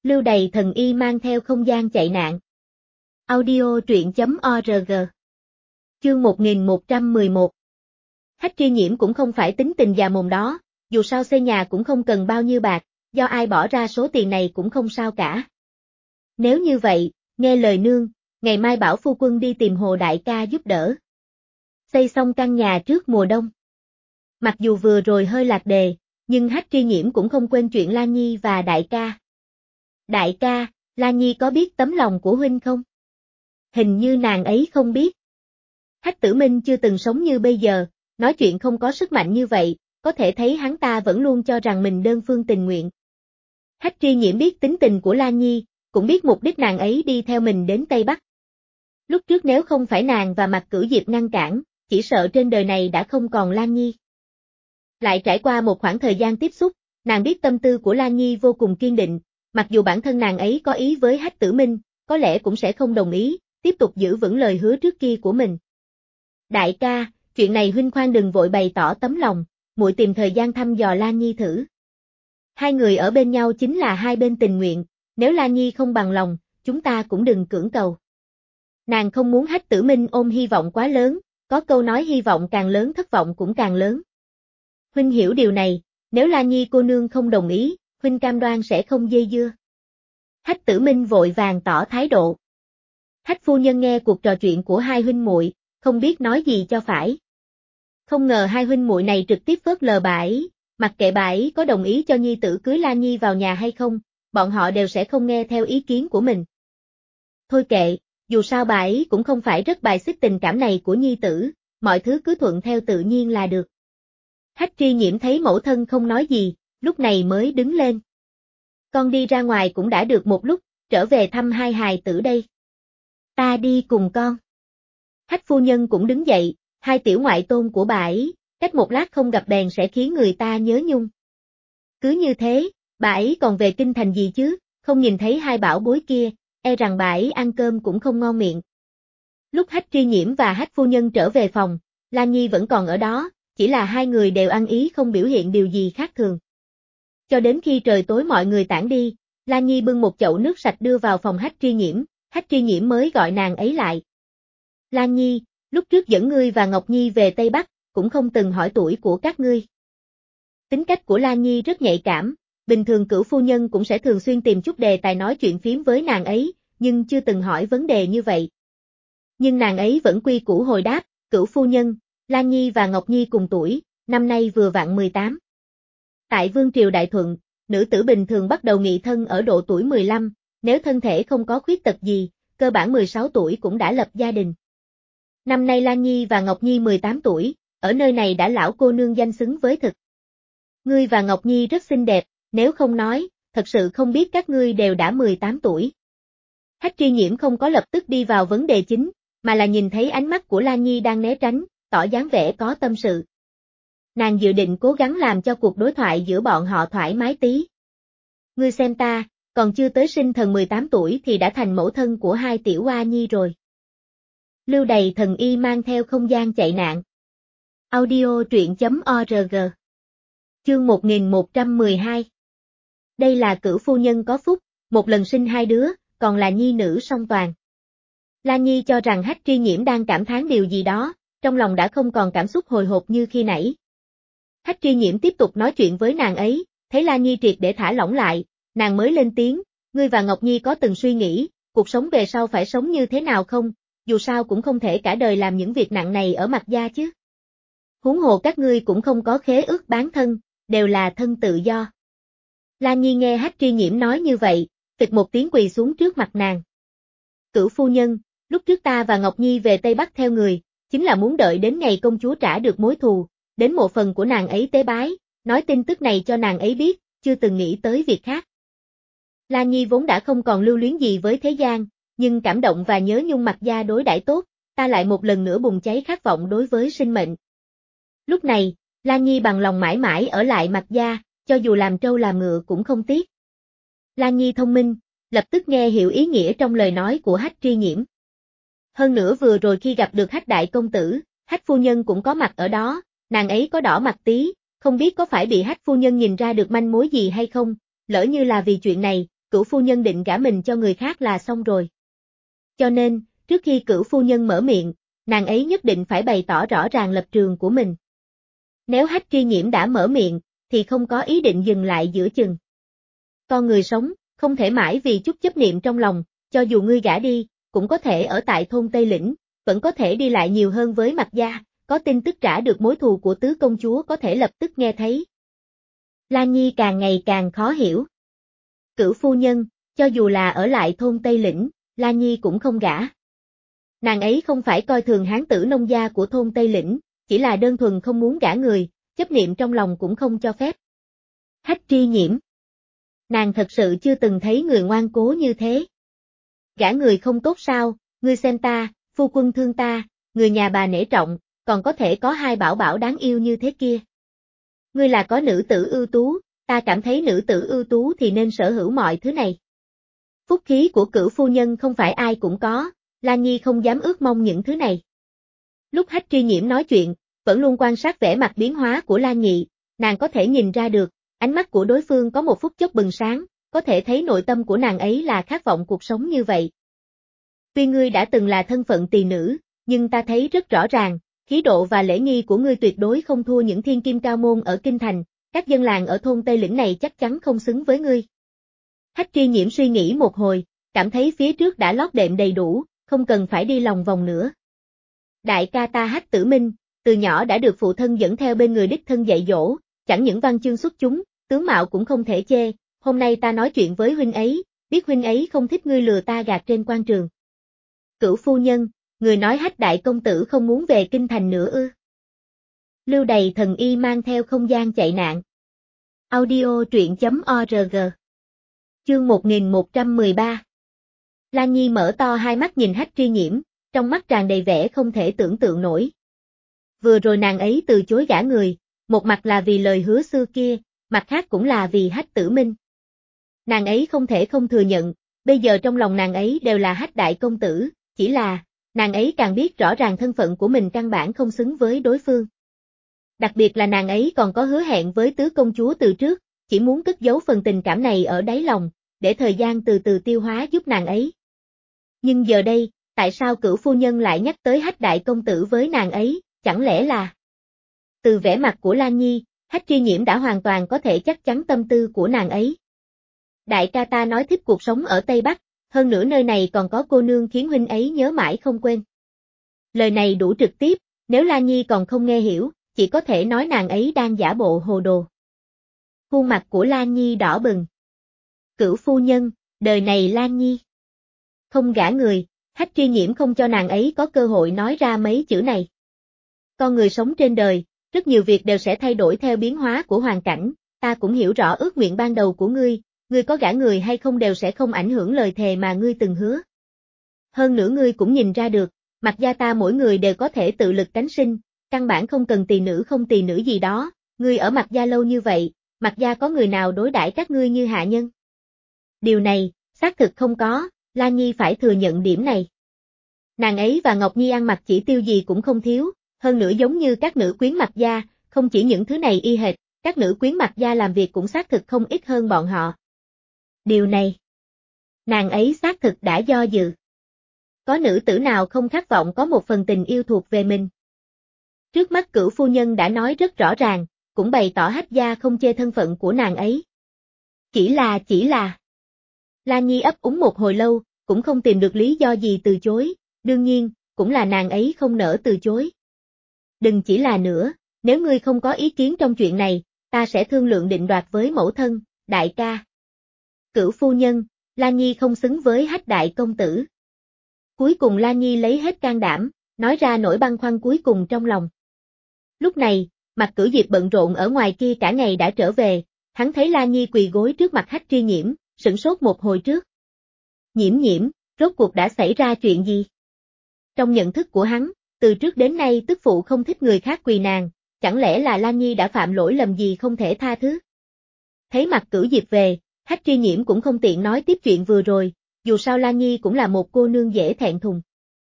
Lưu Đày thần y mang theo không gian chạy nạn. Audio truyện.org. Chương 1111. Hách Tri Nhiễm cũng không phải tính tình già mồm đó, dù sao xây nhà cũng không cần bao nhiêu bạc, do ai bỏ ra số tiền này cũng không sao cả. Nếu như vậy, nghe lời nương, ngày mai bảo phu quân đi tìm Hồ đại ca giúp đỡ. Xây xong căn nhà trước mùa đông. Mặc dù vừa rồi hơi lạc đề, nhưng Hách Tri Nhiễm cũng không quên chuyện Lan Nhi và đại ca. Đại ca, Lan Nhi có biết tấm lòng của huynh không? Hình như nàng ấy không biết. Hách Tử Minh chưa từng sống như bây giờ, nói chuyện không có sức mạnh như vậy, có thể thấy hắn ta vẫn luôn cho rằng mình đơn phương tình nguyện. Hách Tri Nhiễm biết tính tình của Lan Nhi, cũng biết mục đích nàng ấy đi theo mình đến Tây Bắc. Lúc trước nếu không phải nàng và Mạc Cửu Diệp ngăn cản, chỉ sợ trên đời này đã không còn Lan Nhi. Lại trải qua một khoảng thời gian tiếp xúc, nàng biết tâm tư của Lan Nhi vô cùng kiên định, mặc dù bản thân nàng ấy có ý với Hách Tử Minh, có lẽ cũng sẽ không đồng ý, tiếp tục giữ vững lời hứa trước kia của mình. Đại ca, chuyện này huynh khoan đừng vội bày tỏ tấm lòng, muội tìm thời gian thăm dò Lan Nhi thử. Hai người ở bên nhau chính là hai bên tình nguyện, nếu Lan Nhi không bằng lòng, chúng ta cũng đừng cưỡng cầu. Nàng không muốn Hách Tử Minh ôm hy vọng quá lớn, có câu nói hy vọng càng lớn thất vọng cũng càng lớn. Huynh hiểu điều này, nếu Lan Nhi cô nương không đồng ý, huynh cam đoan sẽ không dây dưa. Hách Tử Minh vội vàng tỏ thái độ. Hách phu nhân nghe cuộc trò chuyện của hai huynh muội, không biết nói gì cho phải. Không ngờ hai huynh muội này trực tiếp phớt lờ bà ấy, mặc kệ bà ấy có đồng ý cho nhi tử cưới Lan Nhi vào nhà hay không, bọn họ đều sẽ không nghe theo ý kiến của mình. Thôi kệ, dù sao bà ấy cũng không phải rất bài xích tình cảm này của nhi tử, mọi thứ cứ thuận theo tự nhiên là được. Hách Tri Nhiễm thấy mẫu thân không nói gì, lúc này mới đứng lên. Con đi ra ngoài cũng đã được một lúc, trở về thăm hai hài tử đây. Ta đi cùng con. Hách phu nhân cũng đứng dậy, hai tiểu ngoại tôn của bà ấy, cách một lát không gặp bèn sẽ khiến người ta nhớ nhung. Cứ như thế, bà ấy còn về kinh thành gì chứ, không nhìn thấy hai bảo bối kia, e rằng bà ấy ăn cơm cũng không ngon miệng. Lúc Hách Tri Nhiễm và Hách phu nhân trở về phòng, Lan Nhi vẫn còn ở đó, chỉ là hai người đều ăn ý không biểu hiện điều gì khác thường. Cho đến khi trời tối mọi người tản đi, Lan Nhi bưng một chậu nước sạch đưa vào phòng Hách Tri Nhiễm, Hách Tri Nhiễm mới gọi nàng ấy lại. Lan Nhi, lúc trước dẫn ngươi và Ngọc Nhi về Tây Bắc, cũng không từng hỏi tuổi của các ngươi. Tính cách của Lan Nhi rất nhạy cảm, bình thường Cửu phu nhân cũng sẽ thường xuyên tìm chút đề tài nói chuyện phiếm với nàng ấy, nhưng chưa từng hỏi vấn đề như vậy. Nhưng nàng ấy vẫn quy củ hồi đáp, Cửu phu nhân, Lan Nhi và Ngọc Nhi cùng tuổi, năm nay vừa vặn 18. Tại Vương triều Đại Thuận, nữ tử bình thường bắt đầu nghị thân ở độ tuổi 15, nếu thân thể không có khuyết tật gì, cơ bản 16 tuổi cũng đã lập gia đình. Năm nay Lan Nhi và Ngọc Nhi 18 tuổi, ở nơi này đã lão cô nương danh xứng với thực. Ngươi và Ngọc Nhi rất xinh đẹp, nếu không nói, thật sự không biết các ngươi đều đã 18 tuổi. Hách Tri Nhiễm không có lập tức đi vào vấn đề chính, mà là nhìn thấy ánh mắt của Lan Nhi đang né tránh, tỏ dáng vẻ có tâm sự. Nàng dự định cố gắng làm cho cuộc đối thoại giữa bọn họ thoải mái tí. Ngươi xem ta, còn chưa tới sinh thần 18 tuổi thì đã thành mẫu thân của hai tiểu oa nhi rồi. Lưu Đày thần y mang theo không gian chạy nạn. Audio truyện.org. Chương 1112. Đây là Cửu phu nhân có phúc, một lần sinh hai đứa, còn là nhi nữ song toàn. Lan Nhi cho rằng Hách Tri Nhiễm đang cảm thán điều gì đó, trong lòng đã không còn cảm xúc hồi hộp như khi nãy. Hách Tri Nhiễm tiếp tục nói chuyện với nàng ấy, thấy Lan Nhi triệt để thả lỏng lại, nàng mới lên tiếng, ngươi và Ngọc Nhi có từng suy nghĩ, cuộc sống về sau phải sống như thế nào không, dù sao cũng không thể cả đời làm những việc nặng này ở Mạc gia chứ. Huống hồ các ngươi cũng không có khế ước bán thân, đều là thân tự do. Lan Nhi nghe Hách Tri Nhiễm nói như vậy, tịch một tiếng quỳ xuống trước mặt nàng. Cửu phu nhân, lúc trước ta và Ngọc Nhi về Tây Bắc theo người, chính là muốn đợi đến ngày công chúa trả được mối thù, đến một phần của nàng ấy tế bái, nói tin tức này cho nàng ấy biết, chưa từng nghĩ tới việc khác. Lan Nhi vốn đã không còn lưu luyến gì với thế gian, nhưng cảm động và nhớ nhung Mạc gia đối đãi tốt, ta lại một lần nữa bùng cháy khát vọng đối với sinh mệnh. Lúc này, Lan Nhi bằng lòng mãi mãi ở lại Mạc gia, cho dù làm trâu làm ngựa cũng không tiếc. Lan Nhi thông minh, lập tức nghe hiểu ý nghĩa trong lời nói của Hách Tri Nhiễm. Hơn nữa vừa rồi khi gặp được Hách đại công tử, Hách phu nhân cũng có mặt ở đó, nàng ấy có đỏ mặt tí, không biết có phải bị Hách phu nhân nhìn ra được manh mối gì hay không, lỡ như là vì chuyện này, Cửu phu nhân định gả mình cho người khác là xong rồi. Cho nên, trước khi Cửu phu nhân mở miệng, nàng ấy nhất định phải bày tỏ rõ ràng lập trường của mình. Nếu Hách Tri Nhiễm đã mở miệng, thì không có ý định dừng lại giữa chừng. Con người sống, không thể mãi vì chút chấp niệm trong lòng, cho dù ngươi gả đi, cũng có thể ở tại thôn Tây Lĩnh, vẫn có thể đi lại nhiều hơn với Mạc gia, có tin tức trả được mối thù của tứ công chúa có thể lập tức nghe thấy. Lan Nhi càng ngày càng khó hiểu. Cửu phu nhân, cho dù là ở lại thôn Tây Lĩnh, Lan Nhi cũng không gả. Nàng ấy không phải coi thường hán tử nông gia của thôn Tây Lĩnh, chỉ là đơn thuần không muốn gả người, chấp niệm trong lòng cũng không cho phép. Hách Tri Nhiễm. Nàng thật sự chưa từng thấy người ngoan cố như thế. Gả người không tốt sao, ngươi xem ta, phu quân thương ta, người nhà bà nể trọng, còn có thể có hai bảo bảo đáng yêu như thế kia. Ngươi là có nữ tử ưu tú, ta cảm thấy nữ tử ưu tú thì nên sở hữu mọi thứ này. Phúc khí của Cửu phu nhân không phải ai cũng có, Lan Nhi không dám ước mong những thứ này. Lúc Hách Tri Nhiễm nói chuyện, vẫn luôn quan sát vẻ mặt biến hóa của Lan Nhị, nàng có thể nhìn ra được, ánh mắt của đối phương có một phút chốc bừng sáng, có thể thấy nội tâm của nàng ấy là khát vọng cuộc sống như vậy. Tuy ngươi đã từng là thân phận tỳ nữ, nhưng ta thấy rất rõ ràng, khí độ và lễ nghi của ngươi tuyệt đối không thua những thiên kim cao môn ở Kinh Thành, các dân làng ở thôn Tây Lĩnh này chắc chắn không xứng với ngươi. Hách Tri Nhiễm suy nghĩ một hồi, cảm thấy phía trước đã lót đệm đầy đủ, không cần phải đi lòng vòng nữa. Đại ca ta Hách Tử Minh, từ nhỏ đã được phụ thân dẫn theo bên người đích thân dạy dỗ, chẳng những văn chương xuất chúng, tướng mạo cũng không thể chê, hôm nay ta nói chuyện với huynh ấy, biết huynh ấy không thích ngươi lừa ta gạt trên quan trường. Cửu phu nhân, người nói Hách đại công tử không muốn về Kinh Thành nữa ư? Lưu Đầy Thần Y mang theo không gian chạy nạn. Audio truyện.org. Chương 1113. Lan Nhi mở to hai mắt nhìn Hách Tri Nhiễm, trong mắt tràn đầy vẻ không thể tưởng tượng nổi. Vừa rồi nàng ấy từ chối gả người, một mặt là vì lời hứa xưa kia, mặt khác cũng là vì Hách Tử Minh. Nàng ấy không thể không thừa nhận, bây giờ trong lòng nàng ấy đều là Hách đại công tử, chỉ là, nàng ấy càng biết rõ ràng thân phận của mình căn bản không xứng với đối phương. Đặc biệt là nàng ấy còn có hứa hẹn với tứ công chúa từ trước, chỉ muốn cất giấu phần tình cảm này ở đáy lòng, để thời gian từ từ tiêu hóa giúp nàng ấy. Nhưng giờ đây, tại sao Cửu phu nhân lại nhắc tới Hách đại công tử với nàng ấy, chẳng lẽ là... Từ vẻ mặt của Lan Nhi, Hách Tri Nhiễm đã hoàn toàn có thể chắc chắn tâm tư của nàng ấy. Đại ca ta nói thích cuộc sống ở Tây Bắc, hơn nữa nơi này còn có cô nương khiến huynh ấy nhớ mãi không quên. Lời này đủ trực tiếp, nếu Lan Nhi còn không nghe hiểu, chỉ có thể nói nàng ấy đang giả bộ hồ đồ. Khuôn mặt của Lan Nhi đỏ bừng. Cửu phu nhân, đời này Lan Nhi không gả người, Hách Tri Nhiễm không cho nàng ấy có cơ hội nói ra mấy chữ này. Con người sống trên đời, rất nhiều việc đều sẽ thay đổi theo biến hóa của hoàn cảnh, ta cũng hiểu rõ ước nguyện ban đầu của ngươi có gả người hay không đều sẽ không ảnh hưởng lời thề mà ngươi từng hứa. Hơn nữa ngươi cũng nhìn ra được, Mạc gia ta mỗi người đều có thể tự lực cánh sinh, căn bản không cần tỳ nữ không tỳ nữ gì đó, ngươi ở Mạc gia lâu như vậy, Mạc gia có người nào đối đãi các ngươi như hạ nhân? Điều này, xác thực không có, Lan Nhi phải thừa nhận điểm này. Nàng ấy và Ngọc Nhi ăn mặc chỉ tiêu gì cũng không thiếu, hơn nữa giống như các nữ quyến Mạc gia, không chỉ những thứ này y hệt, các nữ quyến Mạc gia làm việc cũng xác thực không ít hơn bọn họ. Điều này, nàng ấy xác thực đã do dự. Có nữ tử nào không khát vọng có một phần tình yêu thuộc về mình? Trước mắt Cửu phu nhân đã nói rất rõ ràng, cũng bày tỏ Hách gia không chê thân phận của nàng ấy. Chỉ là... Lan Nhi ấp úng một hồi lâu, cũng không tìm được lý do gì từ chối, đương nhiên, cũng là nàng ấy không nỡ từ chối. Đừng chỉ là nữa, nếu ngươi không có ý kiến trong chuyện này, ta sẽ thương lượng định đoạt với mẫu thân, đại ca. Cửu phu nhân, Lan Nhi không xứng với Hách đại công tử. Cuối cùng Lan Nhi lấy hết can đảm, nói ra nỗi băn khoăn cuối cùng trong lòng. Lúc này, Mạc Cửu Diệp bận rộn ở ngoài kia cả ngày đã trở về, hắn thấy Lan Nhi quỳ gối trước mặt Hách Tri Nhiễm, sửng sốt một hồi trước. Nhiễm, rốt cuộc đã xảy ra chuyện gì? Trong nhận thức của hắn, từ trước đến nay tức phụ không thích người khác quỳ nàng, chẳng lẽ là Lan Nhi đã phạm lỗi lầm gì không thể tha thứ? Thấy Mạc Cửu Diệp về, Hách Tri Nhiễm cũng không tiện nói tiếp chuyện vừa rồi, dù sao Lan Nhi cũng là một cô nương dễ thẹn thùng.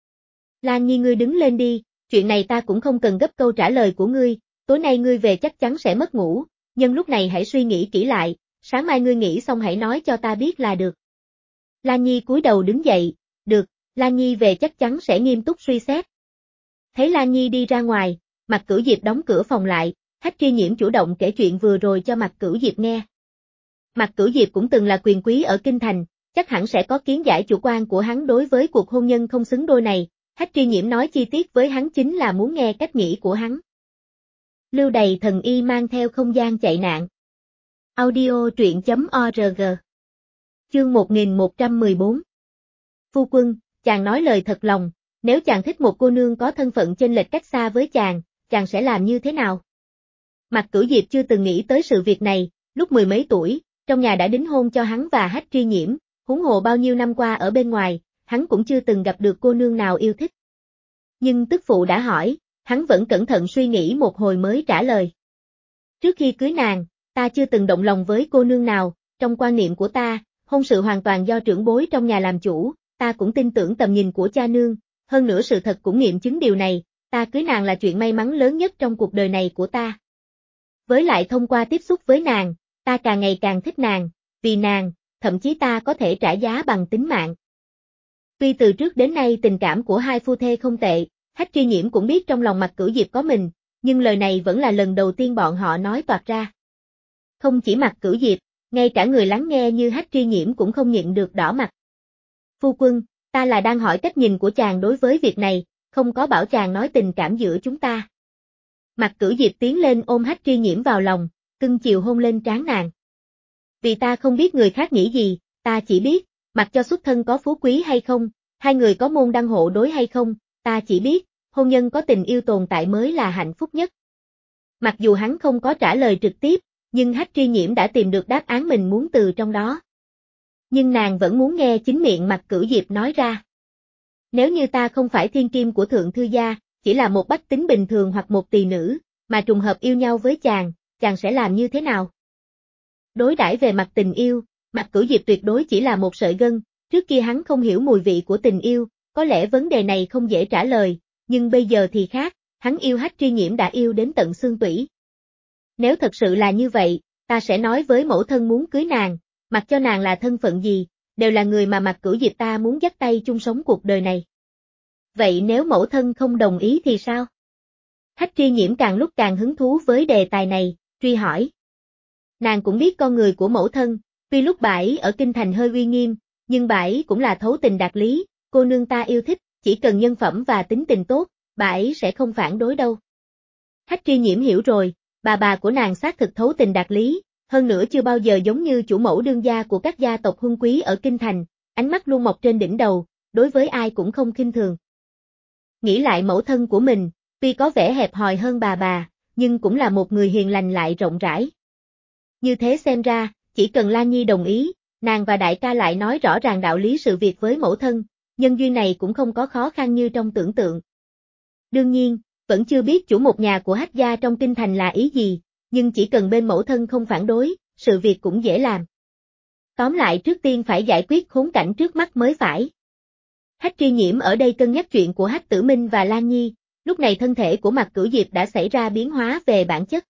Lan Nhi ngươi đứng lên đi, chuyện này ta cũng không cần gấp câu trả lời của ngươi, tối nay ngươi về chắc chắn sẽ mất ngủ, nhưng lúc này hãy suy nghĩ kỹ lại, sáng mai ngươi nghĩ xong hãy nói cho ta biết là được. Lan Nhi cúi đầu đứng dậy, được, Lan Nhi về chắc chắn sẽ nghiêm túc suy xét. Thấy Lan Nhi đi ra ngoài, Mạc Cửu Diệp đóng cửa phòng lại, Hách Tri Nhiễm chủ động kể chuyện vừa rồi cho Mạc Cửu Diệp nghe. Mạc Cửu Diệp cũng từng là quyền quý ở Kinh Thành, chắc hẳn sẽ có kiến giải chủ quan của hắn đối với cuộc hôn nhân không xứng đôi này, Hách Tri Nhiễm nói chi tiết với hắn chính là muốn nghe cách nghĩ của hắn. Lưu Đầy Thần Y mang theo không gian chạy nạn. Audio truyện.org. Chương 1114. Phu quân, chàng nói lời thật lòng, nếu chàng thích một cô nương có thân phận chênh lệch cách xa với chàng sẽ làm như thế nào? Mạc Cửu Diệp chưa từng nghĩ tới sự việc này, lúc mười mấy tuổi, trong nhà đã đính hôn cho hắn và Hách Tri Nhiễm, huống hồ bao nhiêu năm qua ở bên ngoài, hắn cũng chưa từng gặp được cô nương nào yêu thích. Nhưng tức phụ đã hỏi, hắn vẫn cẩn thận suy nghĩ một hồi mới trả lời. Trước khi cưới nàng, ta chưa từng động lòng với cô nương nào, trong quan niệm của ta, hôn sự hoàn toàn do trưởng bối trong nhà làm chủ, ta cũng tin tưởng tầm nhìn của cha nương, hơn nữa sự thật cũng nghiệm chứng điều này, ta cưới nàng là chuyện may mắn lớn nhất trong cuộc đời này của ta. Với lại thông qua tiếp xúc với nàng, ta càng ngày càng thích nàng, vì nàng, thậm chí ta có thể trả giá bằng tính mạng. Tuy từ trước đến nay tình cảm của hai phu thê không tệ, Hách Tri Nhiễm cũng biết trong lòng Mạc Cửu Diệp có mình, nhưng lời này vẫn là lần đầu tiên bọn họ nói toạc ra. Không chỉ Mạc Cửu Diệp, ngay cả người lắng nghe như Hách Tri Nhiễm cũng không nhịn được đỏ mặt. Phu quân, ta là đang hỏi cách nhìn của chàng đối với việc này, không có bảo chàng nói tình cảm giữa chúng ta. Mạc Cửu Diệp tiến lên ôm Hách Tri Nhiễm vào lòng, cưng chiều hôn lên trán nàng. Vì ta không biết người khác nghĩ gì, ta chỉ biết, mặc cho xuất thân có phú quý hay không, hai người có môn đăng hộ đối hay không, ta chỉ biết, hôn nhân có tình yêu tồn tại mới là hạnh phúc nhất. Mặc dù hắn không có trả lời trực tiếp, nhưng Hách Tri Nhiễm đã tìm được đáp án mình muốn từ trong đó. Nhưng nàng vẫn muốn nghe chính miệng Mạc Cửu Diệp nói ra. Nếu như ta không phải thiên kim của thượng thư gia, chỉ là một bách tính bình thường hoặc một tỳ nữ, mà trùng hợp yêu nhau với chàng sẽ làm như thế nào? Đối đãi về mặt tình yêu, Mạc Cửu Diệp tuyệt đối chỉ là một sợi gân, trước kia hắn không hiểu mùi vị của tình yêu, có lẽ vấn đề này không dễ trả lời, nhưng bây giờ thì khác, hắn yêu Hách Tri Nhiễm đã yêu đến tận xương tủy. Nếu thật sự là như vậy, ta sẽ nói với mẫu thân muốn cưới nàng, mặc cho nàng là thân phận gì, đều là người mà Mạc Cửu Diệp ta muốn dắt tay chung sống cuộc đời này. Vậy nếu mẫu thân không đồng ý thì sao? Hách Tri Nhiễm càng lúc càng hứng thú với đề tài này, truy hỏi. Nàng cũng biết con người của mẫu thân, tuy lúc bà ấy ở Kinh Thành hơi uy nghiêm, nhưng bà ấy cũng là thấu tình đạt lý, cô nương ta yêu thích, chỉ cần nhân phẩm và tính tình tốt, bà ấy sẽ không phản đối đâu. Hách Tri Nhiễm hiểu rồi, bà của nàng xác thực thấu tình đạt lý, hơn nữa chưa bao giờ giống như chủ mẫu đương gia của các gia tộc huân quý ở Kinh Thành, ánh mắt luôn mọc trên đỉnh đầu, đối với ai cũng không khinh thường. Nghĩ lại mẫu thân của mình, tuy có vẻ hẹp hòi hơn bà, nhưng cũng là một người hiền lành lại rộng rãi. Như thế xem ra, chỉ cần Lan Nhi đồng ý, nàng và đại ca lại nói rõ ràng đạo lý sự việc với mẫu thân, nhân duyên này cũng không có khó khăn như trong tưởng tượng. Đương nhiên, vẫn chưa biết chủ một nhà của Hách gia trong Kinh Thành là ý gì, nhưng chỉ cần bên mẫu thân không phản đối, sự việc cũng dễ làm. Tóm lại trước tiên phải giải quyết khốn cảnh trước mắt mới phải. Hách Tri Nhiễm ở đây cân nhắc chuyện của Hách Tử Minh và Lan Nhi, lúc này thân thể của Mạc Cửu Diệp đã xảy ra biến hóa về bản chất.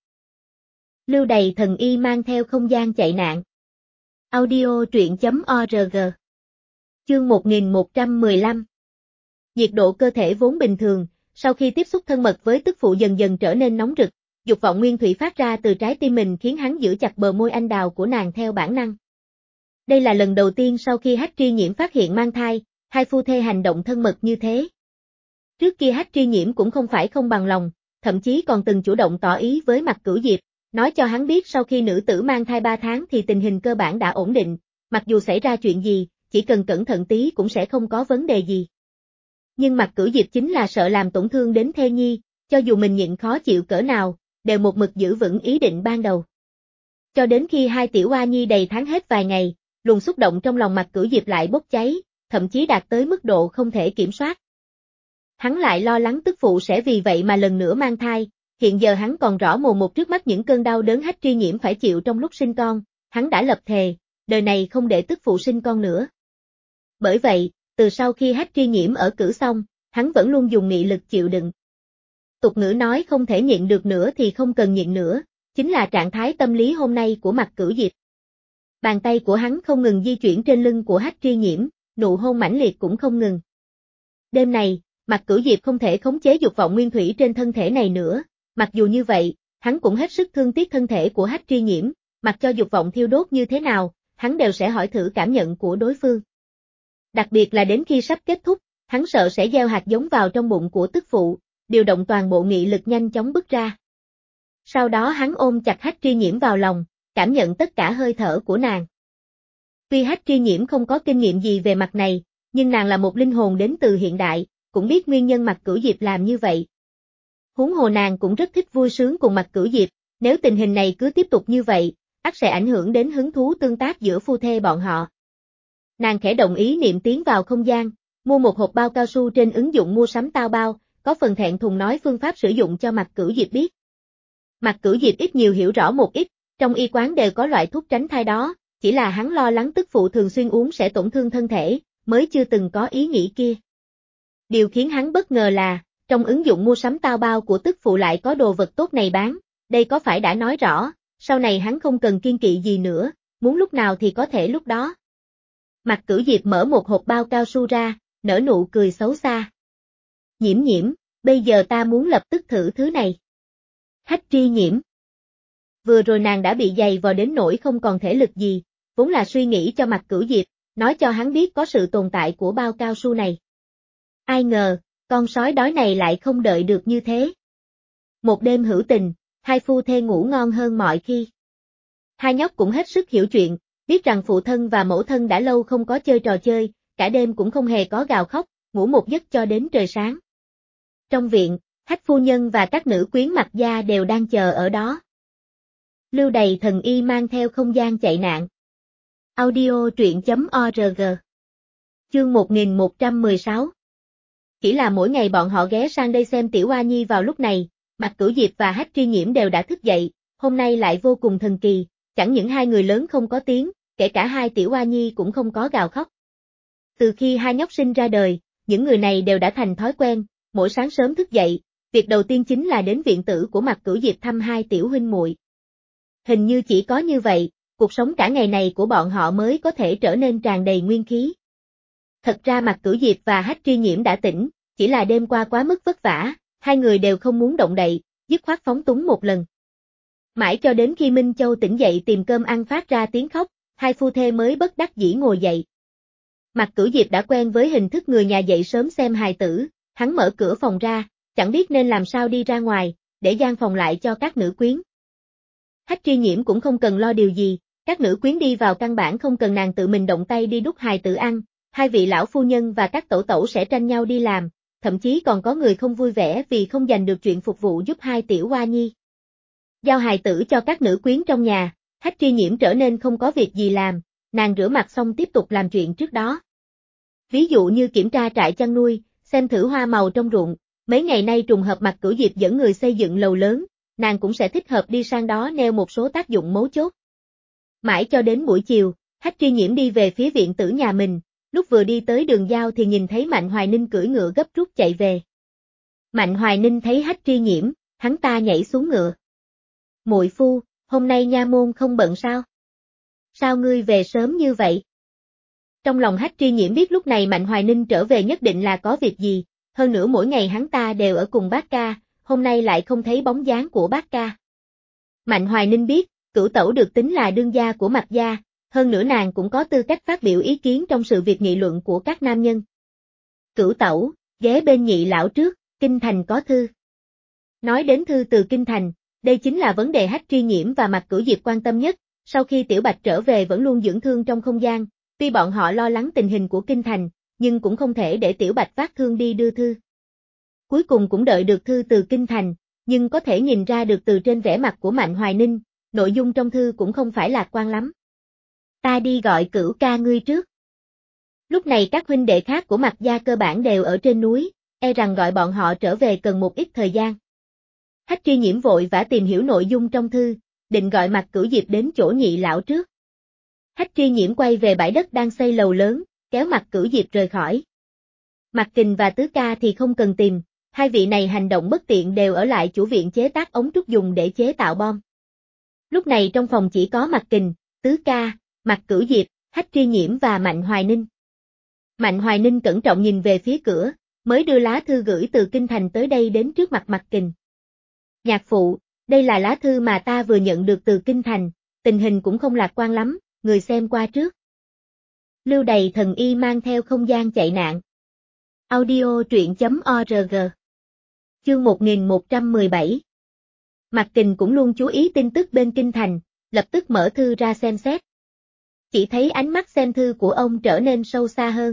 Lưu Đầy Thần Y mang theo không gian chạy nạn. Audio truyện.org. Chương 1115. Nhiệt độ cơ thể vốn bình thường, sau khi tiếp xúc thân mật với tức phụ dần dần trở nên nóng rực, dục vọng nguyên thủy phát ra từ trái tim mình khiến hắn giữ chặt bờ môi anh đào của nàng theo bản năng. Đây là lần đầu tiên sau khi Hách Tri Nhiễm phát hiện mang thai, hai phu thê hành động thân mật như thế. Trước kia Hách Tri Nhiễm cũng không phải không bằng lòng, thậm chí còn từng chủ động tỏ ý với Mạc Cửu Diệp, nói cho hắn biết sau khi nữ tử mang thai 3 tháng thì tình hình cơ bản đã ổn định, mặc dù xảy ra chuyện gì, chỉ cần cẩn thận tí cũng sẽ không có vấn đề gì. Nhưng Mạc Cửu Diệp chính là sợ làm tổn thương đến thê nhi, cho dù mình nhịn khó chịu cỡ nào, đều một mực giữ vững ý định ban đầu. Cho đến khi hai tiểu oa nhi đầy tháng hết vài ngày, luồng xúc động trong lòng Mạc Cửu Diệp lại bốc cháy, thậm chí đạt tới mức độ không thể kiểm soát. Hắn lại lo lắng tức phụ sẽ vì vậy mà lần nữa mang thai, hiện giờ hắn còn rõ mồn một trước mắt những cơn đau đớn Hách Tri Nhiễm phải chịu trong lúc sinh con, hắn đã lập thề, đời này không để tức phụ sinh con nữa. Bởi vậy, từ sau khi Hách Tri Nhiễm ở cử xong, hắn vẫn luôn dùng nghị lực chịu đựng. Tục ngữ nói không thể nhịn được nữa thì không cần nhịn nữa, chính là trạng thái tâm lý hôm nay của Mạc Cửu Diệp. Bàn tay của hắn không ngừng di chuyển trên lưng của Hách Tri Nhiễm, nụ hôn mãnh liệt cũng không ngừng. Đêm này, Mạc Cửu Diệp không thể khống chế dục vọng nguyên thủy trên thân thể này nữa, mặc dù như vậy, hắn cũng hết sức thương tiếc thân thể của Hách Tri Nhiễm, mặc cho dục vọng thiêu đốt như thế nào, hắn đều sẽ hỏi thử cảm nhận của đối phương. Đặc biệt là đến khi sắp kết thúc, hắn sợ sẽ gieo hạt giống vào trong bụng của tức phụ, điều động toàn bộ nghị lực nhanh chóng bứt ra. Sau đó hắn ôm chặt Hách Tri Nhiễm vào lòng, cảm nhận tất cả hơi thở của nàng. Tuy Hách Tri Nhiễm không có kinh nghiệm gì về mặt này, nhưng nàng là một linh hồn đến từ hiện đại, cũng biết nguyên nhân Mạc Cửu Diệp làm như vậy. Huống hồ nàng cũng rất thích vui sướng cùng Mạc Cửu Diệp, nếu tình hình này cứ tiếp tục như vậy, ắt sẽ ảnh hưởng đến hứng thú tương tác giữa phu thê bọn họ. Nàng khẽ đồng ý niệm tiến vào không gian, mua một hộp bao cao su trên ứng dụng mua sắm tao bao, có phần thẹn thùng nói phương pháp sử dụng cho Mạc Cửu Diệp biết. Mạc Cửu Diệp ít nhiều hiểu rõ một ít, trong y quán đều có loại thuốc tránh thai đó, chỉ là hắn lo lắng tức phụ thường xuyên uống sẽ tổn thương thân thể, mới chưa từng có ý nghĩ kia. Điều khiến hắn bất ngờ là, trong ứng dụng mua sắm tao bao của tức phụ lại có đồ vật tốt này bán, đây có phải đã nói rõ, sau này hắn không cần kiên kỵ gì nữa, muốn lúc nào thì có thể lúc đó. Mạc Cửu Diệp mở một hộp bao cao su ra, nở nụ cười xấu xa. Nhiễm Nhiễm, bây giờ ta muốn lập tức thử thứ này. Hách Tri Nhiễm. Vừa rồi nàng đã bị dày vò đến nỗi không còn thể lực gì, vốn là suy nghĩ cho Mạc Cửu Diệp, nói cho hắn biết có sự tồn tại của bao cao su này. Ai ngờ, con sói đói này lại không đợi được như thế. Một đêm hữu tình, hai phu thê ngủ ngon hơn mọi khi. Hai nhóc cũng hết sức hiểu chuyện, biết rằng phụ thân và mẫu thân đã lâu không có chơi trò chơi, cả đêm cũng không hề có gào khóc, ngủ một giấc cho đến trời sáng. Trong viện, Hách phu nhân và các nữ quyến Mạc gia đều đang chờ ở đó. Lưu Đầy Thần Y mang theo không gian chạy nạn. Audio truyện.org. Chương 1116. Chỉ là mỗi ngày bọn họ ghé sang đây xem Tiểu Oa Nhi vào lúc này, Mạc Cửu Diệp và Hách Tri Nhiễm đều đã thức dậy, hôm nay lại vô cùng thần kỳ, chẳng những hai người lớn không có tiếng, kể cả hai Tiểu Oa Nhi cũng không có gào khóc. Từ khi hai nhóc sinh ra đời, những người này đều đã thành thói quen, mỗi sáng sớm thức dậy, việc đầu tiên chính là đến viện tử của Mạc Cửu Diệp thăm hai tiểu huynh muội. Hình như chỉ có như vậy, cuộc sống cả ngày này của bọn họ mới có thể trở nên tràn đầy nguyên khí. Thật ra Mạc Cửu Diệp và Hách Tri Nhiễm đã tỉnh, chỉ là đêm qua quá mức vất vả, hai người đều không muốn động đậy, dứt khoát phóng túng một lần. Mãi cho đến khi Minh Châu tỉnh dậy tìm cơm ăn phát ra tiếng khóc, hai phu thê mới bất đắc dĩ ngồi dậy. Mạc Cửu Diệp đã quen với hình thức người nhà dậy sớm xem hài tử, hắn mở cửa phòng ra, chẳng biết nên làm sao đi ra ngoài, để gian phòng lại cho các nữ quyến. Hách Tri Nhiễm cũng không cần lo điều gì, các nữ quyến đi vào căn bản không cần nàng tự mình động tay đi đút hài tử ăn, hai vị lão phu nhân và các tẩu tẩu sẽ tranh nhau đi làm, thậm chí còn có người không vui vẻ vì không giành được chuyện phục vụ giúp hai tiểu Oa Nhi. Giao hài tử cho các nữ quyến trong nhà, Hách Tri Nhiễm trở nên không có việc gì làm, nàng rửa mặt xong tiếp tục làm chuyện trước đó. Ví dụ như kiểm tra trại chăn nuôi, xem thử hoa màu trong ruộng, mấy ngày nay trùng hợp Mạc Cửu Diệp dẫn người xây dựng lầu lớn, nàng cũng sẽ thích hợp đi sang đó nêu một số tác dụng mấu chốt. Mãi cho đến buổi chiều, Hách Tri Nhiễm đi về phía viện tử nhà mình, lúc vừa đi tới đường giao thì nhìn thấy Mạnh Hoài Ninh cưỡi ngựa gấp rút chạy về. Mạnh Hoài Ninh thấy Hách Tri Nhiễm, hắn ta nhảy xuống ngựa. Muội phu, hôm nay nha môn không bận sao? Sao ngươi về sớm như vậy? Trong lòng Hách Tri Nhiễm biết lúc này Mạnh Hoài Ninh trở về nhất định là có việc gì, hơn nữa mỗi ngày hắn ta đều ở cùng bác ca, hôm nay lại không thấy bóng dáng của bác ca. Mạnh Hoài Ninh biết, Cửu tẩu được tính là đương gia của Mạc gia, hơn nữa nàng cũng có tư cách phát biểu ý kiến trong sự việc nghị luận của các nam nhân. Cửu tẩu, ghé bên nhị lão trước, kinh thành có thư. Nói đến thư từ kinh thành, đây chính là vấn đề Hách Tri Nhiễm và Mạc Cửu Diệp quan tâm nhất, sau khi Tiểu Bạch trở về vẫn luôn dưỡng thương trong không gian, tuy bọn họ lo lắng tình hình của kinh thành, nhưng cũng không thể để Tiểu Bạch vác thương đi đưa thư. Cuối cùng cũng đợi được thư từ kinh thành, nhưng có thể nhìn ra được từ trên vẻ mặt của Mạnh Hoài Ninh, nội dung trong thư cũng không phải lạc quan lắm. Ta đi gọi Cửu ca ngươi trước. Lúc này các huynh đệ khác của Mạc gia cơ bản đều ở trên núi, e rằng gọi bọn họ trở về cần một ít thời gian. Hách Tri Nhiễm vội vã tìm hiểu nội dung trong thư, định gọi Mạc Cửu Diệp đến chỗ nhị lão trước. Hách Tri Nhiễm quay về bãi đất đang xây lầu lớn, kéo Mạc Cửu Diệp rời khỏi. Mạc Kình và Tứ ca thì không cần tìm, hai vị này hành động bất tiện đều ở lại chủ viện chế tác ống trúc dùng để chế tạo bom. Lúc này trong phòng chỉ có Mạc Kình, Tứ ca, Mạc Cửu Diệp, Hách Tri Nhiễm và Mạnh Hoài Ninh. Mạnh Hoài Ninh cẩn trọng nhìn về phía cửa, mới đưa lá thư gửi từ kinh thành tới đây đến trước mặt Mạc Kình. Nhạc phụ, đây là lá thư mà ta vừa nhận được từ kinh thành, tình hình cũng không lạc quan lắm, người xem qua trước. Lưu Đày thần y mang theo không gian chạy nạn. Audio truyện.org. Chương 1117. Mạc Kình cũng luôn chú ý tin tức bên kinh thành, lập tức mở thư ra xem xét. Chỉ thấy ánh mắt xem thư của ông trở nên sâu xa hơn.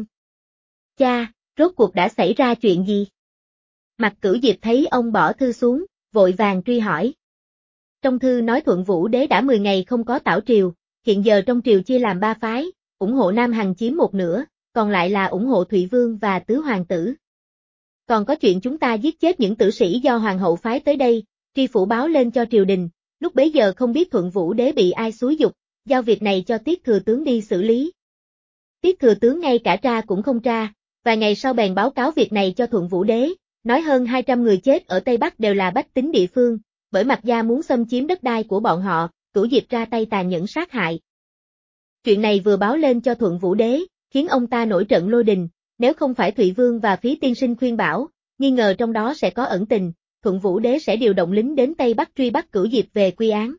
Cha, rốt cuộc đã xảy ra chuyện gì? Mạc Cửu Diệp thấy ông bỏ thư xuống, vội vàng truy hỏi. Trong thư nói Thuận Vũ Đế đã 10 ngày không có tảo triều, hiện giờ trong triều chia làm 3 phái, ủng hộ Nam Hằng chiếm một nửa, còn lại là ủng hộ Thụy Vương và Tứ Hoàng tử. Còn có chuyện chúng ta giết chết những tử sĩ do Hoàng hậu phái tới đây, tri phủ báo lên cho triều đình, lúc bấy giờ không biết Thuận Vũ Đế bị ai xúi giục, giao việc này cho Tiết Thừa Tướng đi xử lý. Tiết Thừa Tướng ngay cả tra cũng không tra, vài ngày sau bèn báo cáo việc này cho Thuận Vũ Đế, nói hơn 200 người chết ở Tây Bắc đều là bách tính địa phương, bởi Mạc gia muốn xâm chiếm đất đai của bọn họ, Cửu Diệp ra tay tàn nhẫn sát hại. Chuyện này vừa báo lên cho Thuận Vũ Đế, khiến ông ta nổi trận lôi đình, nếu không phải Thụy Vương và Phí Tiên Sinh khuyên bảo, nghi ngờ trong đó sẽ có ẩn tình, Thuận Vũ Đế sẽ điều động lính đến Tây Bắc truy bắt Cửu Diệp về quy án.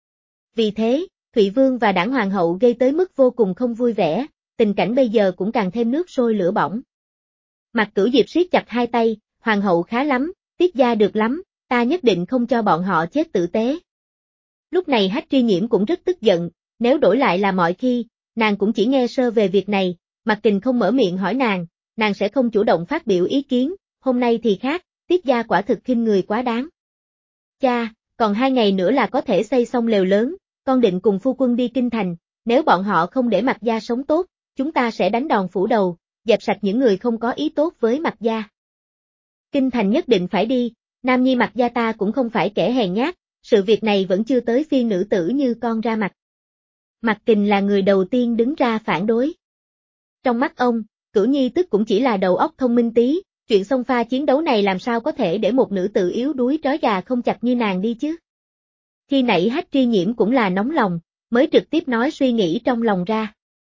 Vì thế, Thụy Vương và đảng Hoàng hậu gây tới mức vô cùng không vui vẻ, tình cảnh bây giờ cũng càng thêm nước sôi lửa bỏng. Mạc Cửu Diệp siết chặt hai tay, Hoàng hậu khá lắm, Tiết gia được lắm, ta nhất định không cho bọn họ chết tử tế. Lúc này Hách Tri Nhiễm cũng rất tức giận, nếu đổi lại là mọi khi, nàng cũng chỉ nghe sơ về việc này, Mạc Kình không mở miệng hỏi nàng sẽ không chủ động phát biểu ý kiến, hôm nay thì khác, Tiết gia quả thực khinh người quá đáng. Cha, còn 2 ngày nữa là có thể xây xong lều lớn, con định cùng phu quân đi kinh thành, nếu bọn họ không để Mạc gia sống tốt, chúng ta sẽ đánh đòn phủ đầu, dẹp sạch những người không có ý tốt với Mạc gia. Kinh thành nhất định phải đi, Nam Nhi Mạc gia ta cũng không phải kẻ hèn nhát, sự việc này vẫn chưa tới phiên nữ tử như con ra mặt. Mạc Kình là người đầu tiên đứng ra phản đối. Trong mắt ông, Cửu Nhi tức cũng chỉ là đầu óc thông minh tí, chuyện xông pha chiến đấu này làm sao có thể để một nữ tử yếu đuối trói gà không chặt như nàng đi chứ. Khi nãy Hách Tri Nhiễm cũng là nóng lòng, mới trực tiếp nói suy nghĩ trong lòng ra.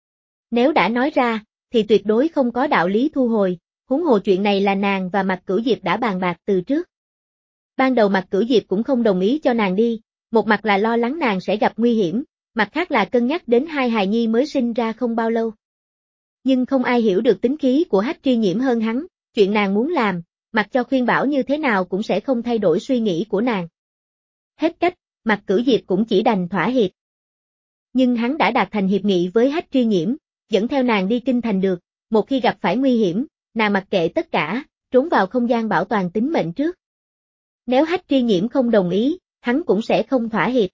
Nếu đã nói ra, thì tuyệt đối không có đạo lý thu hồi, huống hồ chuyện này là nàng và Mạc Cửu Diệp đã bàn bạc từ trước. Ban đầu Mạc Cửu Diệp cũng không đồng ý cho nàng đi, một mặt là lo lắng nàng sẽ gặp nguy hiểm, mặt khác là cân nhắc đến hai hài nhi mới sinh ra không bao lâu. Nhưng không ai hiểu được tính khí của Hách Tri Nhiễm hơn hắn, chuyện nàng muốn làm, mặc cho khuyên bảo như thế nào cũng sẽ không thay đổi suy nghĩ của nàng. Hết cách, Mạc Cửu Diệp cũng chỉ đành thỏa hiệp. Nhưng hắn đã đạt thành hiệp nghị với Hách Tri Nhiễm, dẫn theo nàng đi kinh thành được, một khi gặp phải nguy hiểm, nàng mặc kệ tất cả, trốn vào không gian bảo toàn tính mệnh trước. Nếu Hách Tri Nhiễm không đồng ý, hắn cũng sẽ không thỏa hiệp.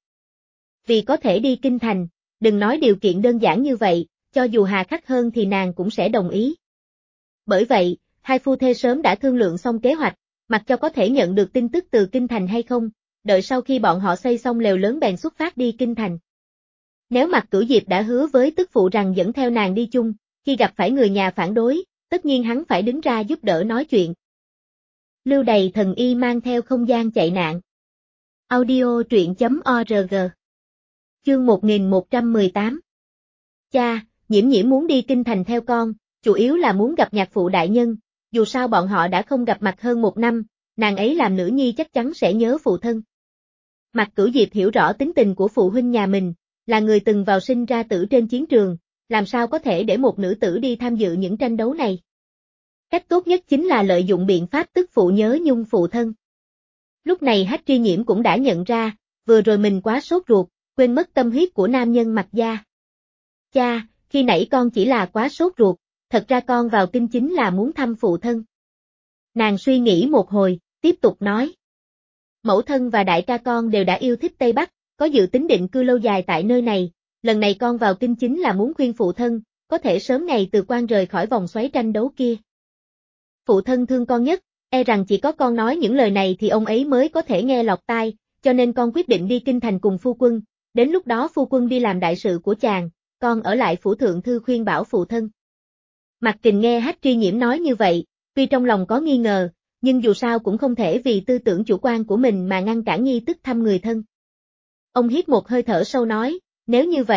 Vì có thể đi kinh thành, đừng nói điều kiện đơn giản như vậy, cho dù hà khắc hơn thì nàng cũng sẽ đồng ý. Bởi vậy, hai phu thê sớm đã thương lượng xong kế hoạch, mặc cho có thể nhận được tin tức từ kinh thành hay không, đợi sau khi bọn họ xây xong lều lớn bèn xuất phát đi kinh thành. Nếu Mạc Cửu Diệp đã hứa với tức phụ rằng dẫn theo nàng đi chung, khi gặp phải người nhà phản đối, tất nhiên hắn phải đứng ra giúp đỡ nói chuyện. Lưu Đày thần y mang theo không gian chạy nạn. Audio truyện.org. Chương 1118. Cha, Nhiễm muốn đi kinh thành theo con, chủ yếu là muốn gặp nhạc phụ đại nhân, dù sao bọn họ đã không gặp mặt hơn 1 năm, nàng ấy làm nữ nhi chắc chắn sẽ nhớ phụ thân. Mạc Cửu Diệp hiểu rõ tính tình của phụ huynh nhà mình, là người từng vào sinh ra tử trên chiến trường, làm sao có thể để một nữ tử đi tham dự những tranh đấu này. Cách tốt nhất chính là lợi dụng biện pháp tức phụ nhớ nhung phụ thân. Lúc này Hách Tri Nhiễm cũng đã nhận ra, vừa rồi mình quá sốt ruột, quên mất tâm huyết của nam nhân Mạc gia. Cha, khi nãy con chỉ là quá sốt ruột, thật ra con vào kinh chính là muốn thăm phụ thân. Nàng suy nghĩ một hồi, tiếp tục nói. Mẫu thân và đại ca con đều đã yêu thích Tây Bắc, có dự tính định cư lâu dài tại nơi này, lần này con vào kinh chính là muốn khuyên phụ thân, có thể sớm ngày từ quan rời khỏi vòng xoáy tranh đấu kia. Phụ thân thương con nhất, e rằng chỉ có con nói những lời này thì ông ấy mới có thể nghe lọt tai, cho nên con quyết định đi kinh thành cùng phu quân, đến lúc đó phu quân đi làm đại sự của chàng, con ở lại phủ thượng thư khuyên bảo phụ thân. Mạc Kình nghe Hách Tri Nhiễm nói như vậy, tuy trong lòng có nghi ngờ, nhưng dù sao cũng không thể vì tư tưởng chủ quan của mình mà ngăn cản nhi tức thăm người thân. Ông hít một hơi thở sâu nói, nếu như vậy,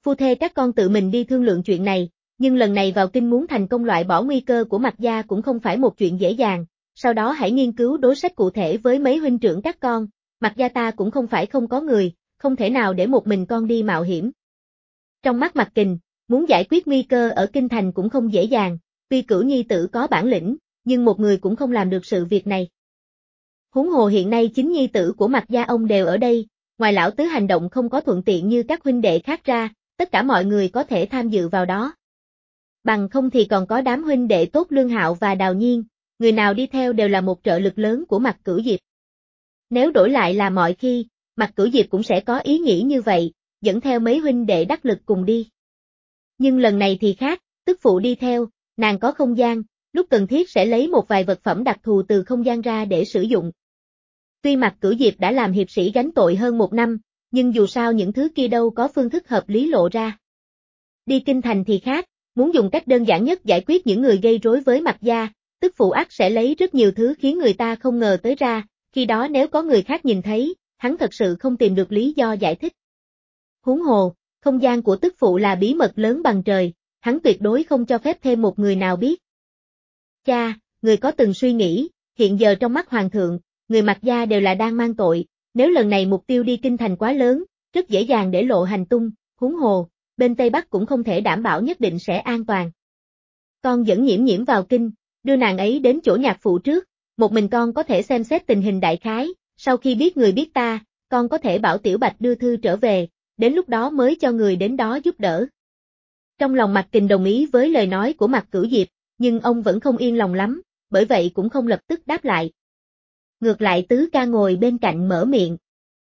Phu thê các con tự mình đi thương lượng chuyện này, nhưng lần này vào kinh muốn thành công loại bỏ nguy cơ của Mạc gia cũng không phải một chuyện dễ dàng, sau đó hãy nghiên cứu đối sách cụ thể với mấy huynh trưởng các con, Mạc gia ta cũng không phải không có người, không thể nào để một mình con đi mạo hiểm. Trong mắt Mạc Kình, muốn giải quyết nguy cơ ở kinh thành cũng không dễ dàng, tuy Cửu nhi tử có bản lĩnh, nhưng một người cũng không làm được sự việc này. Huống hồ hiện nay chính nhi tử của Mạc gia ông đều ở đây, ngoài lão tứ hành động không có thuận tiện như các huynh đệ khác ra, tất cả mọi người có thể tham dự vào đó. Bằng không thì còn có đám huynh đệ tốt Lương Hạo và Đào Nhiên, người nào đi theo đều là một trợ lực lớn của Mạc Cửu Diệp. Nếu đổi lại là mọi khi, Mạc Cửu Diệp cũng sẽ có ý nghĩ như vậy, dẫn theo mấy huynh đệ đắc lực cùng đi. Nhưng lần này thì khác, tức phụ đi theo, nàng có không gian, lúc cần thiết sẽ lấy một vài vật phẩm đặc thù từ không gian ra để sử dụng. Tuy Mạc Cửu Diệp đã làm hiệp sĩ gánh tội hơn 1 năm, nhưng dù sao những thứ kia đâu có phương thức hợp lý lộ ra. Đi kinh thành thì khác, muốn dùng cách đơn giản nhất giải quyết những người gây rối với Mạc gia, tức phụ ắt sẽ lấy rất nhiều thứ khiến người ta không ngờ tới ra, khi đó nếu có người khác nhìn thấy, hắn thật sự không tìm được lý do giải thích. Huống hồ, không gian của tức phụ là bí mật lớn bằng trời, hắn tuyệt đối không cho phép thêm một người nào biết. Cha, người có từng suy nghĩ, hiện giờ trong mắt hoàng thượng, người Mạc gia đều là đang mang tội, nếu lần này mục tiêu đi kinh thành quá lớn, rất dễ dàng để lộ hành tung, huống hồ, bên Tây Bắc cũng không thể đảm bảo nhất định sẽ an toàn. Con dẫn Nhiễm Nhiễm vào kinh, đưa nàng ấy đến chỗ nhạc phụ trước, một mình con có thể xem xét tình hình đại khái, sau khi biết người biết ta, con có thể bảo Tiểu Bạch đưa thư trở về, đến lúc đó mới cho người đến đó giúp đỡ. Trong lòng Mạc Kình đồng ý với lời nói của Mạc Cửu Diệp, nhưng ông vẫn không yên lòng lắm, bởi vậy cũng không lập tức đáp lại. Ngược lại Tứ ca ngồi bên cạnh mở miệng.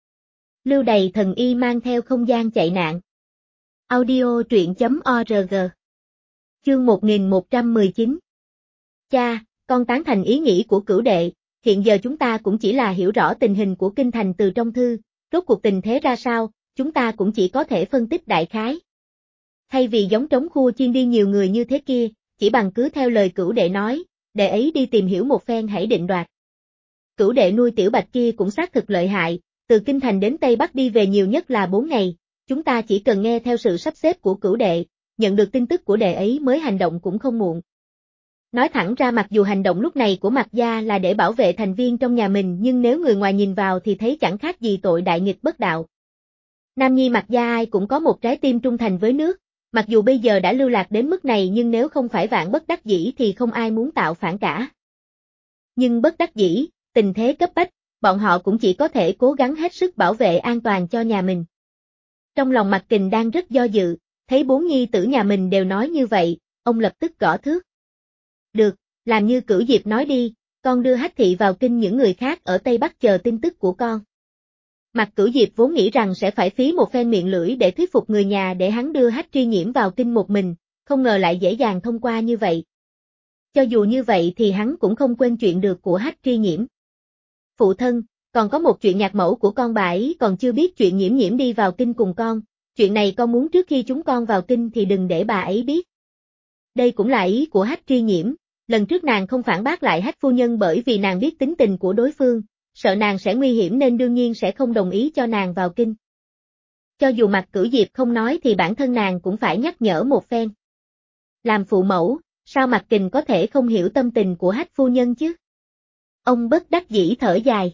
Lưu Đầy thần y mang theo không gian chạy nạn. Audio truyện.org. Chương 1119. Cha, con tán thành ý nghĩ của Cửu đệ, hiện giờ chúng ta cũng chỉ là hiểu rõ tình hình của kinh thành từ trong thư, rốt cuộc tình thế ra sao, chúng ta cũng chỉ có thể phân tích đại khái. Thay vì giống trống khua chiên đi nhiều người như thế kia, chỉ bằng cứ theo lời Cửu đệ nói, đệ ấy đi tìm hiểu một phen hãy định đoạt. Cửu đệ nuôi Tiểu Bạch kia cũng xác thực lợi hại, từ kinh thành đến Tây Bắc đi về nhiều nhất là 4 ngày, chúng ta chỉ cần nghe theo sự sắp xếp của Cửu đệ, nhận được tin tức của đệ ấy mới hành động cũng không muộn. Nói thẳng ra mặc dù hành động lúc này của Mạc gia là để bảo vệ thành viên trong nhà mình nhưng nếu người ngoài nhìn vào thì thấy chẳng khác gì tội đại nghịch bất đạo. Nam nhi Mạc gia ai cũng có một trái tim trung thành với nước, mặc dù bây giờ đã lưu lạc đến mức này nhưng nếu không phải vạn bất đắc dĩ thì không ai muốn tạo phản cả. Nhưng bất đắc dĩ, tình thế cấp bách, bọn họ cũng chỉ có thể cố gắng hết sức bảo vệ an toàn cho nhà mình. Trong lòng Mạc Kình đang rất do dự, thấy 4 nhi tử nhà mình đều nói như vậy, ông lập tức gõ thước. Được, làm như Cửu Diệp nói đi, con đưa Hách thị vào kinh những người khác ở Tây Bắc chờ tin tức của con. Mạc Cửu Diệp vốn nghĩ rằng sẽ phải phí một phen miệng lưỡi để thuyết phục người nhà để hắn đưa Hách Tri Nhiễm vào kinh một mình, không ngờ lại dễ dàng thông qua như vậy. Cho dù như vậy thì hắn cũng không quên chuyện được của Hách Tri Nhiễm. Phụ thân, còn có một chuyện nhạc mẫu của con bà ấy còn chưa biết chuyện Nhiễm Nhiễm đi vào kinh cùng con, chuyện này con muốn trước khi chúng con vào kinh thì đừng để bà ấy biết. Đây cũng là ý của Hách Tri Nhiễm, lần trước nàng không phản bác lại Hách phu nhân bởi vì nàng biết tính tình của đối phương, sợ nàng sẽ nguy hiểm nên đương nhiên sẽ không đồng ý cho nàng vào kinh. Cho dù Mạc Cửu Diệp không nói thì bản thân nàng cũng phải nhắc nhở một phen. Làm phụ mẫu, sao Mạc Kình có thể không hiểu tâm tình của Hách phu nhân chứ? Ông bất đắc dĩ thở dài.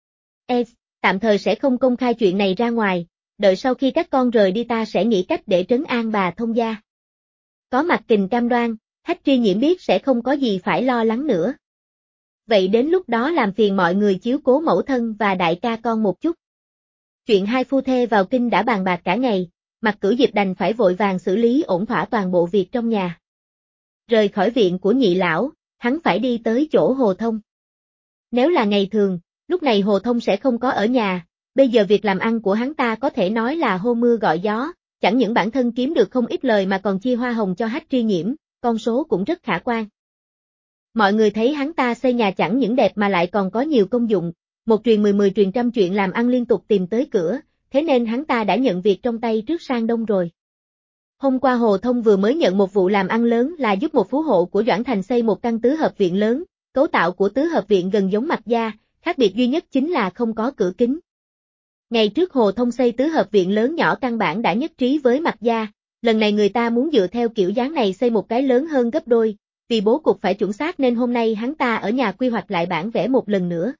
Tạm thời sẽ không công khai chuyện này ra ngoài, đợi sau khi các con rời đi ta sẽ nghĩ cách để trấn an bà thông gia. Có Mạc Kình cam đoan, Hách Tri Nhiễm biết sẽ không có gì phải lo lắng nữa. Vậy đến lúc đó làm phiền mọi người chiếu cố mẫu thân và đại ca con một chút. Chuyện hai phu thê vào kinh đã bàn bạc cả ngày, Mạc Cửu Diệp đành phải vội vàng xử lý ổn thỏa toàn bộ việc trong nhà. Rời khỏi viện của nhị lão, hắn phải đi tới chỗ Hồ Thông. Nếu là ngày thường, lúc này Hồ Thông sẽ không có ở nhà, bây giờ việc làm ăn của hắn ta có thể nói là hô mưa gọi gió, chẳng những bản thân kiếm được không ít lời mà còn chia hoa hồng cho Hách Tri Nhiễm, con số cũng rất khả quan. Mọi người thấy hắn ta xây nhà chẳng những đẹp mà lại còn có nhiều công dụng, một truyền 10 truyền trăm chuyện làm ăn liên tục tìm tới cửa, thế nên hắn ta đã nhận việc trong tay trước sang đông rồi. Hôm qua Hồ Thông vừa mới nhận một vụ làm ăn lớn là giúp một phú hộ của Doãn Thành xây một căn tứ hợp viện lớn, cấu tạo của tứ hợp viện gần giống Mạc gia, khác biệt duy nhất chính là không có cửa kính. Ngày trước Hồ Thông xây tứ hợp viện lớn nhỏ căn bản đã nhất trí với Mạc gia, lần này người ta muốn dựa theo kiểu dáng này xây một cái lớn hơn gấp đôi, vì bố cục phải chuẩn xác nên hôm nay hắn ta ở nhà quy hoạch lại bản vẽ một lần nữa.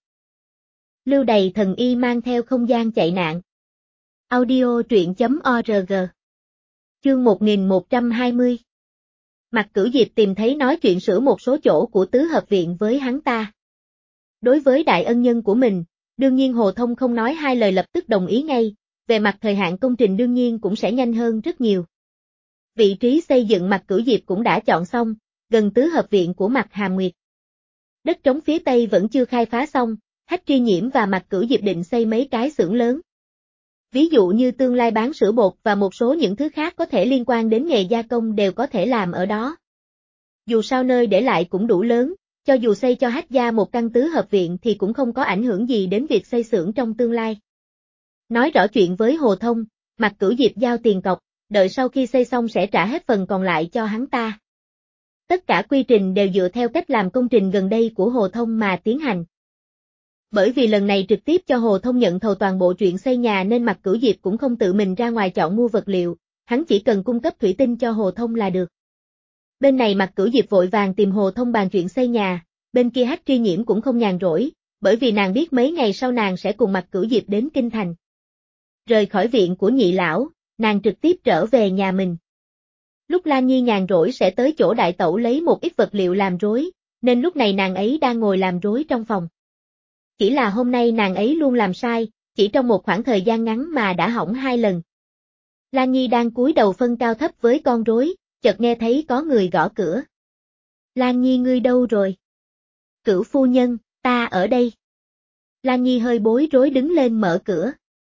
Lưu Đày thần y mang theo không gian chạy nạn. Audio truyện.org. Chương 1120. Mạc Cửu Diệp tìm thấy nói chuyện sửa một số chỗ của tứ hợp viện với hắn ta. Đối với đại ân nhân của mình, đương nhiên Hồ Thông không nói hai lời lập tức đồng ý ngay, về mặt thời hạn công trình đương nhiên cũng sẽ nhanh hơn rất nhiều. Vị trí xây dựng Mạc Cửu Diệp cũng đã chọn xong, gần tứ hợp viện của Mạc Hàm Nguyệt. Đất trống phía tây vẫn chưa khai phá xong, Hách Tri Nhiễm và Mạc Cửu Diệp định xây mấy cái xưởng lớn. Ví dụ như tương lai bán sữa bột và một số những thứ khác có thể liên quan đến nghề gia công đều có thể làm ở đó. Dù sao nơi để lại cũng đủ lớn, cho dù xây cho Hách gia một căn tứ hợp viện thì cũng không có ảnh hưởng gì đến việc xây xưởng trong tương lai. Nói rõ chuyện với Hồ Thông, Mạc Cửu Diệp giao tiền cọc, đợi sau khi xây xong sẽ trả hết phần còn lại cho hắn ta. Tất cả quy trình đều dựa theo cách làm công trình gần đây của Hồ Thông mà tiến hành. Bởi vì lần này trực tiếp cho Hồ Thông nhận thầu toàn bộ chuyện xây nhà nên Mạc Cửu Diệp cũng không tự mình ra ngoài chọn mua vật liệu, hắn chỉ cần cung cấp thủy tinh cho Hồ Thông là được. Bên này Mạc Cửu Diệp vội vàng tìm Hồ Thông bàn chuyện xây nhà, bên kia Hách Tri Nhiễm cũng không nhàn rỗi, bởi vì nàng biết mấy ngày sau nàng sẽ cùng Mạc Cửu Diệp đến Kinh Thành. Rời khỏi viện của nhị lão, nàng trực tiếp trở về nhà mình. Lúc Lan Nhi nhàn rỗi sẽ tới chỗ đại tẩu lấy một ít vật liệu làm rối, nên lúc này nàng ấy đang ngồi làm rối trong phòng. Chỉ là hôm nay nàng ấy luôn làm sai, chỉ trong một khoảng thời gian ngắn mà đã hỏng 2 lần. Lan Nhi đang cúi đầu phân cao thấp với con rối, chợt nghe thấy có người gõ cửa. Lan Nhi ngươi đâu rồi? Cửu phu nhân, ta ở đây. Lan Nhi hơi bối rối đứng lên mở cửa.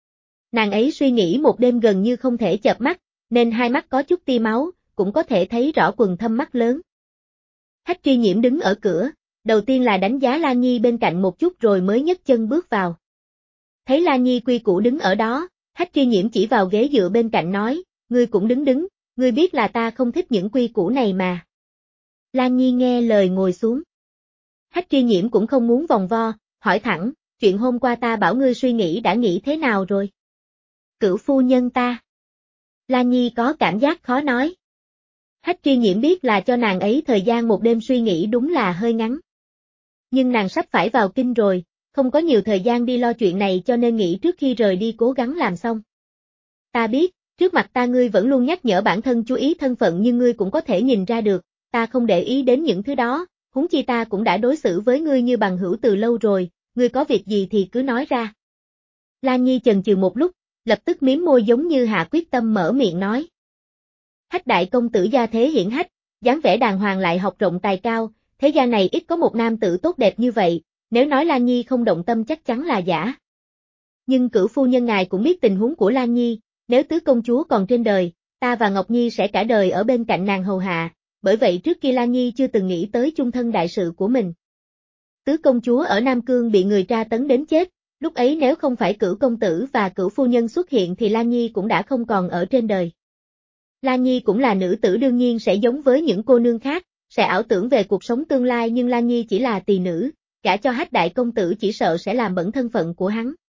Nàng ấy suy nghĩ một đêm gần như không thể chợp mắt, nên hai mắt có chút tia máu, cũng có thể thấy rõ quầng thâm mắt lớn. Hách Tri Nhiễm đứng ở cửa, đầu tiên là đánh giá Lan Nhi bên cạnh một chút rồi mới nhấc chân bước vào. Thấy Lan Nhi quy củ đứng ở đó, Hách Tri Nhiễm chỉ vào ghế dựa bên cạnh nói, ngươi cũng đứng, ngươi biết là ta không thích những quy củ này mà. Lan Nhi nghe lời ngồi xuống. Hách Tri Nhiễm cũng không muốn vòng vo, hỏi thẳng, chuyện hôm qua ta bảo ngươi suy nghĩ đã nghĩ thế nào rồi? Cửu phu nhân ta. Lan Nhi có cảm giác khó nói. Hách Tri Nhiễm biết là cho nàng ấy thời gian một đêm suy nghĩ đúng là hơi ngắn. Nhưng nàng sắp phải vào kinh rồi, không có nhiều thời gian đi lo chuyện này cho nên nghĩ trước khi rời đi cố gắng làm xong. Ta biết, trước mặt ta ngươi vẫn luôn nhắc nhở bản thân chú ý thân phận nhưng ngươi cũng có thể nhìn ra được, ta không để ý đến những thứ đó, huống chi ta cũng đã đối xử với ngươi như bằng hữu từ lâu rồi, ngươi có việc gì thì cứ nói ra. Lan Nhi chần chừ một lúc, lập tức mím môi giống như hạ quyết tâm mở miệng nói. Hách đại công tử gia thế hiển hách, dáng vẻ đàng hoàng lại học rộng tài cao, thế gian này ít có một nam tử tốt đẹp như vậy, nếu nói Lan Nhi không động tâm chắc chắn là giả. Nhưng Cửu phu nhân ngài cũng biết tình huống của Lan Nhi, nếu tứ công chúa còn trên đời, ta và Ngọc Nhi sẽ cả đời ở bên cạnh nàng hầu hạ, bởi vậy trước kia Lan Nhi chưa từng nghĩ tới chung thân đại sự của mình. Tứ công chúa ở Nam Cương bị người tra tấn đến chết, lúc ấy nếu không phải Cửu công tử và Cửu phu nhân xuất hiện thì Lan Nhi cũng đã không còn ở trên đời. Lan Nhi cũng là nữ tử đương nhiên sẽ giống với những cô nương khác, sẽ ảo tưởng về cuộc sống tương lai nhưng Lan Nhi chỉ là tỳ nữ, gả cho Hách đại công tử chỉ sợ sẽ làm bẩn thân phận của hắn.